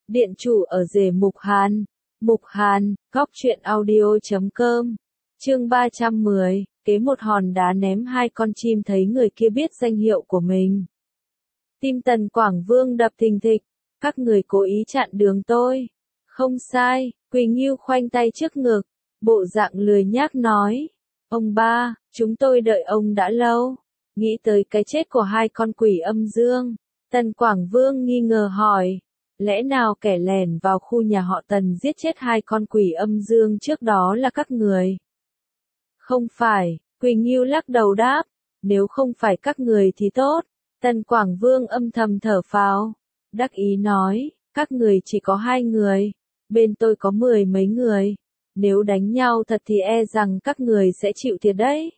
Điện chủ ở rể Mục Hàn. Mục Hàn, góc truyện audio.com. Chương 310, kế một hòn đá ném hai con chim thấy người kia biết danh hiệu của mình. Tim Tần Quảng Vương đập thình thịch, các người cố ý chặn đường tôi. Không sai, Quỳnh Ngưu khoanh tay trước ngực, bộ dạng lười nhác nói. Ông ba, chúng tôi đợi ông đã lâu. Nghĩ tới cái chết của hai con quỷ âm dương, Tần Quảng Vương nghi ngờ hỏi. Lẽ nào kẻ lẻn vào khu nhà họ Tần giết chết hai con quỷ âm dương trước đó là các người? Không phải, Quỳnh Ngưu lắc đầu đáp. Nếu không phải các người thì tốt. Tần Quảng Vương âm thầm thở phào, đắc ý nói, các người chỉ có 2 người, bên tôi có 10 mấy người. Nếu đánh nhau thật thì e rằng các người sẽ chịu thiệt đấy.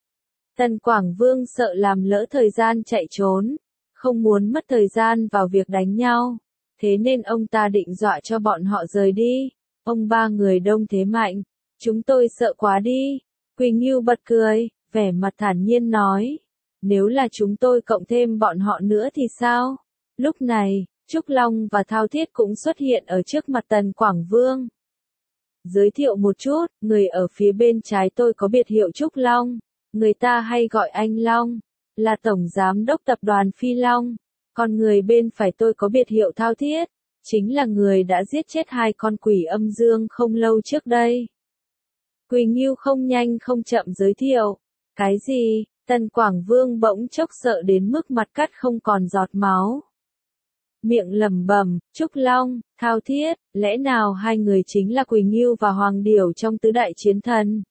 Tần Quảng Vương sợ làm lỡ thời gian chạy trốn, không muốn mất thời gian vào việc đánh nhau. Thế nên ông ta định dọa cho bọn họ rời đi. Ông ba người đông thế mạnh, chúng tôi sợ quá đi. Quỳnh Ngưu bật cười, vẻ mặt thản nhiên nói. Nếu là chúng tôi cộng thêm bọn họ nữa thì sao? Lúc này, Trúc Long và Thao Thiết cũng xuất hiện ở trước mặt Tần Quảng Vương. Giới thiệu một chút, người ở phía bên trái tôi có biệt hiệu Trúc Long, người ta hay gọi anh Long, là Tổng Giám đốc Tập đoàn Phi Long. Còn người bên phải tôi có biệt hiệu Thao Thiết, chính là người đã giết chết hai con quỷ âm dương không lâu trước đây. Quỳnh Ngưu không nhanh không chậm giới thiệu. Cái gì? Tần Quảng Vương bỗng chốc sợ đến mức mặt cắt không còn giọt máu. Miệng lẩm bẩm, Trúc Long, Thao Thiết, lẽ nào hai người chính là Quỳnh Ngưu và Hoàng Điểu trong tứ đại chiến thần?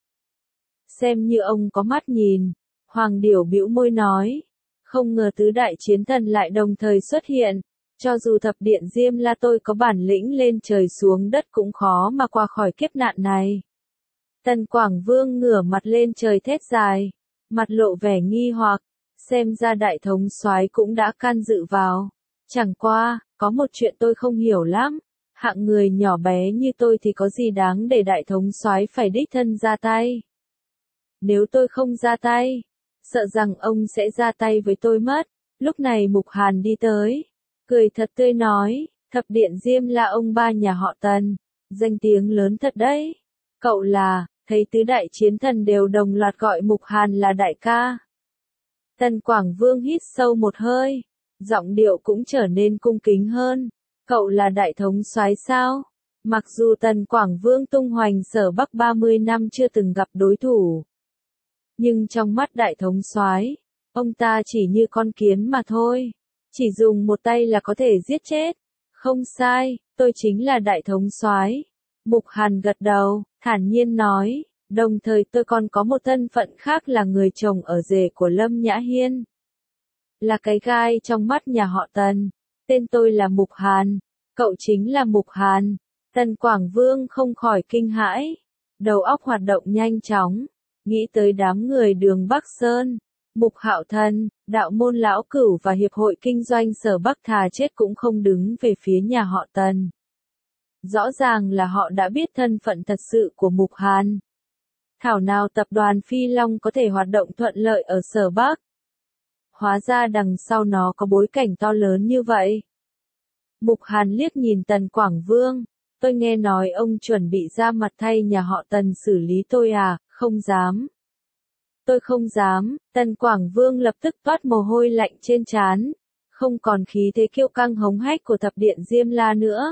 Xem như ông có mắt nhìn. Hoàng Điểu bĩu môi nói. Không ngờ tứ đại chiến thần lại đồng thời xuất hiện. Cho dù thập điện Diêm La tôi có bản lĩnh lên trời xuống đất cũng khó mà qua khỏi kiếp nạn này. Tần Quảng Vương ngửa mặt lên trời thét dài, mặt lộ vẻ nghi hoặc, xem ra đại thống soái cũng đã can dự vào. Chẳng qua, có một chuyện tôi không hiểu lắm, hạng người nhỏ bé như tôi thì có gì đáng để đại thống soái phải đích thân ra tay. Nếu tôi không ra tay, sợ rằng ông sẽ ra tay với tôi mất. Lúc này Mục Hàn đi tới, cười thật tươi nói, thập điện Diêm La ông ba nhà họ Tần, danh tiếng lớn thật đấy. Cậu là, thấy tứ đại chiến thần đều đồng loạt gọi Mục Hàn là đại ca. Tần Quảng Vương hít sâu một hơi, giọng điệu cũng trở nên cung kính hơn. Cậu là đại thống soái sao? Mặc dù Tần Quảng Vương tung hoành Sở Bắc 30 năm chưa từng gặp đối thủ, nhưng trong mắt đại thống soái, ông ta chỉ như con kiến mà thôi. Chỉ dùng một tay là có thể giết chết. Không sai, tôi chính là đại thống soái. Mục Hàn gật đầu, thản nhiên nói, đồng thời tôi còn có một thân phận khác là người chồng ở rể của Lâm Nhã Hiên. Là cái gai trong mắt nhà họ Tần. Tên tôi là Mục Hàn. Cậu chính là Mục Hàn. Tần Quảng Vương không khỏi kinh hãi. Đầu óc hoạt động nhanh chóng. Nghĩ tới đám người Đường Bắc Sơn, Mục Hạo Thần, Đạo Môn Lão Cửu và Hiệp hội Kinh doanh Sở Bắc thà chết cũng không đứng về phía nhà họ Tần. Rõ ràng là họ đã biết thân phận thật sự của Mục Hàn. Thảo nào tập đoàn Phi Long có thể hoạt động thuận lợi ở Sở Bắc. Hóa ra đằng sau nó có bối cảnh to lớn như vậy. Mục Hàn liếc nhìn Tần Quảng Vương. Tôi nghe nói ông chuẩn bị ra mặt thay nhà họ Tần xử lý tôi à? Không dám. Tôi không dám. Tần Quảng Vương lập tức toát mồ hôi lạnh trên trán. Không còn khí thế kiêu căng hống hách của thập điện Diêm La nữa.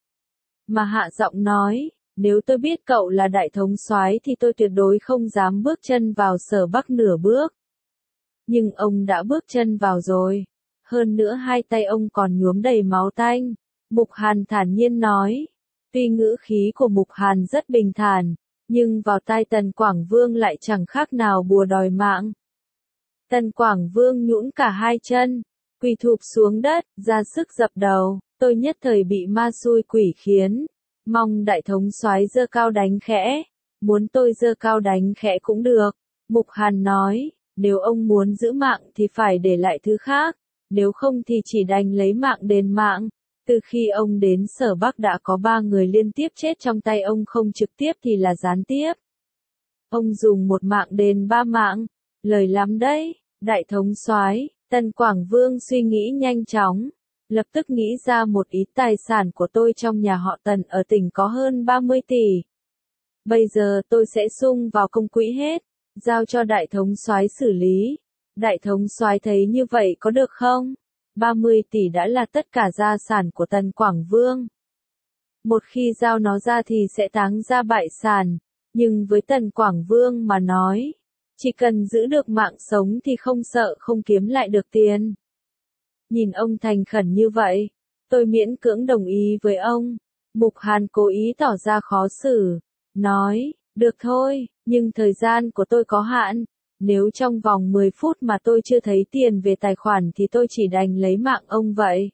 Mà hạ giọng nói, nếu tôi biết cậu là đại thống soái thì tôi tuyệt đối không dám bước chân vào Sở Bắc nửa bước. Nhưng ông đã bước chân vào rồi. Hơn nữa hai tay ông còn nhuốm đầy máu tanh. Mục Hàn thản nhiên nói. Tuy ngữ khí của Mục Hàn rất bình thản, nhưng vào tai Tần Quảng Vương lại chẳng khác nào bùa đòi mạng. Tần Quảng Vương nhũn cả hai chân, quỳ thụp xuống đất, ra sức dập đầu. Tôi nhất thời bị ma xui quỷ khiến. Mong đại thống soái giơ cao đánh khẽ. Muốn tôi giơ cao đánh khẽ cũng được. Mục Hàn nói, nếu ông muốn giữ mạng thì phải để lại thứ khác. Nếu không thì chỉ đành lấy mạng đền mạng. Từ khi ông đến Sở Bắc đã có 3 người liên tiếp chết trong tay ông, không trực tiếp thì là gián tiếp. Ông dùng một mạng đền 3 mạng. Lời lắm đấy, đại thống soái. Tần Quảng Vương suy nghĩ nhanh chóng. lập tức nghĩ ra một ít tài sản của tôi trong nhà họ Tần ở tỉnh có hơn 30 tỷ. Bây giờ tôi sẽ sung vào công quỹ hết, giao cho đại thống soái xử lý. Đại thống soái thấy như vậy có được không? 30 tỷ đã là tất cả gia sản của Tần Quảng Vương. Một khi giao nó ra thì sẽ táng ra bại sản, nhưng với Tần Quảng Vương mà nói, chỉ cần giữ được mạng sống thì không sợ không kiếm lại được tiền. Nhìn ông thành khẩn như vậy, tôi miễn cưỡng đồng ý với ông. Mục Hàn cố ý tỏ ra khó xử, nói, được thôi, nhưng thời gian của tôi có hạn. Nếu trong vòng 10 phút mà tôi chưa thấy tiền về tài khoản thì tôi chỉ đành lấy mạng ông vậy.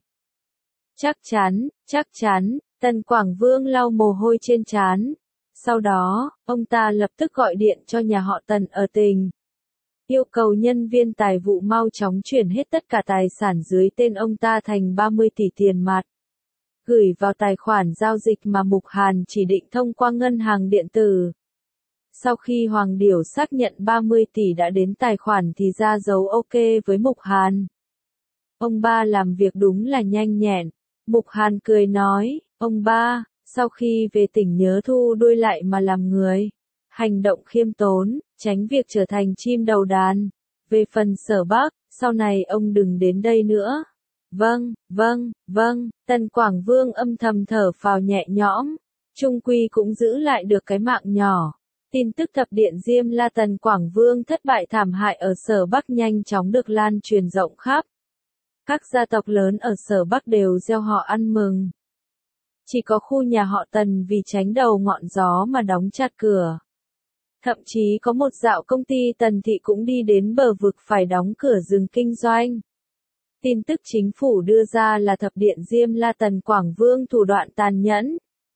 Chắc chắn, Tần Quảng Vương lau mồ hôi trên trán. Sau đó, ông ta lập tức gọi điện cho nhà họ Tần ở tỉnh. Yêu cầu nhân viên tài vụ mau chóng chuyển hết tất cả tài sản dưới tên ông ta thành 30 tỷ tiền mặt. Gửi vào tài khoản giao dịch mà Mục Hàn chỉ định thông qua ngân hàng điện tử. Sau khi Hoàng Điểu xác nhận 30 tỷ đã đến tài khoản thì ra dấu OK với Mục Hàn. Ông ba làm việc đúng là nhanh nhẹn. Mục Hàn cười nói, ông ba, sau khi về tỉnh nhớ thu đuôi lại mà làm người. Hành động khiêm tốn, tránh việc trở thành chim đầu đàn. Về phần Sở Bắc, sau này ông đừng đến đây nữa. Vâng, Tần Quảng Vương âm thầm thở phào nhẹ nhõm. Trung quy cũng giữ lại được cái mạng nhỏ. Tin tức thập điện Diêm La Tần Quảng Vương thất bại thảm hại ở Sở Bắc nhanh chóng được lan truyền rộng khắp. Các gia tộc lớn ở Sở Bắc đều gieo họ ăn mừng. Chỉ có khu nhà họ Tần vì tránh đầu ngọn gió mà đóng chặt cửa. Thậm chí có một dạo công ty Tần Thị cũng đi đến bờ vực phải đóng cửa dừng kinh doanh. Tin tức chính phủ đưa ra là thập điện Diêm La Tần Quảng Vương thủ đoạn tàn nhẫn.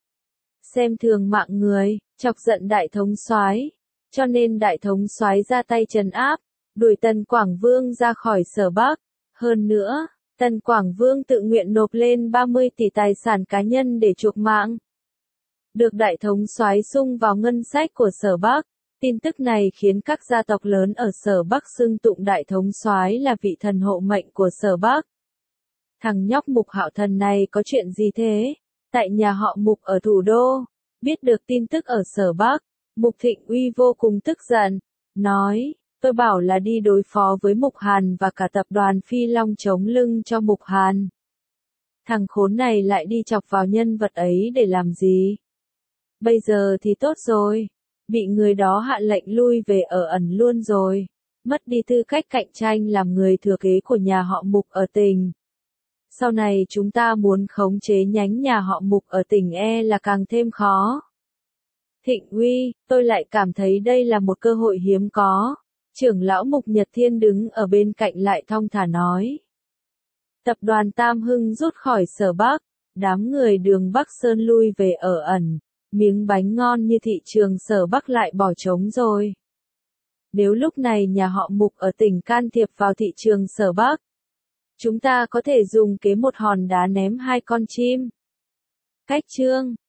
Xem thường mạng người, chọc giận đại thống soái, cho nên đại thống soái ra tay trấn áp, đuổi Tần Quảng Vương ra khỏi Sở Bắc. Hơn nữa, Tần Quảng Vương tự nguyện nộp lên 30 tỷ tài sản cá nhân để chuộc mạng. Được đại thống soái sung vào ngân sách của Sở Bắc. Tin tức này khiến các gia tộc lớn ở Sở Bắc xưng tụng đại thống soái là vị thần hộ mệnh của Sở Bắc. Thằng nhóc Mục Hạo Thần này có chuyện gì thế? Tại nhà họ Mục ở thủ đô, biết được tin tức ở Sở Bắc, Mục Thịnh Uy vô cùng tức giận, nói, tôi bảo là đi đối phó với Mục Hàn và cả tập đoàn Phi Long chống lưng cho Mục Hàn. Thằng khốn này lại đi chọc vào nhân vật ấy để làm gì? Bây giờ thì tốt rồi, bị người đó hạ lệnh lui về ở ẩn luôn rồi, mất đi tư cách cạnh tranh làm người thừa kế của nhà họ Mục ở tỉnh. Sau này chúng ta muốn khống chế nhánh nhà họ Mục ở tỉnh là càng thêm khó. Thịnh Uy, tôi lại cảm thấy đây là một cơ hội hiếm có. Trưởng lão Mục Nhật Thiên đứng ở bên cạnh lại thong thả nói. Tập đoàn Tam Hưng rút khỏi Sở Bắc, đám người đường Bắc Sơn lui về ở ẩn, miếng bánh ngon như thị trường Sở Bắc lại bỏ trống rồi. Nếu lúc này nhà họ Mục ở tỉnh can thiệp vào thị trường Sở Bắc, chúng ta có thể dùng kế một hòn đá ném hai con chim. Cách chương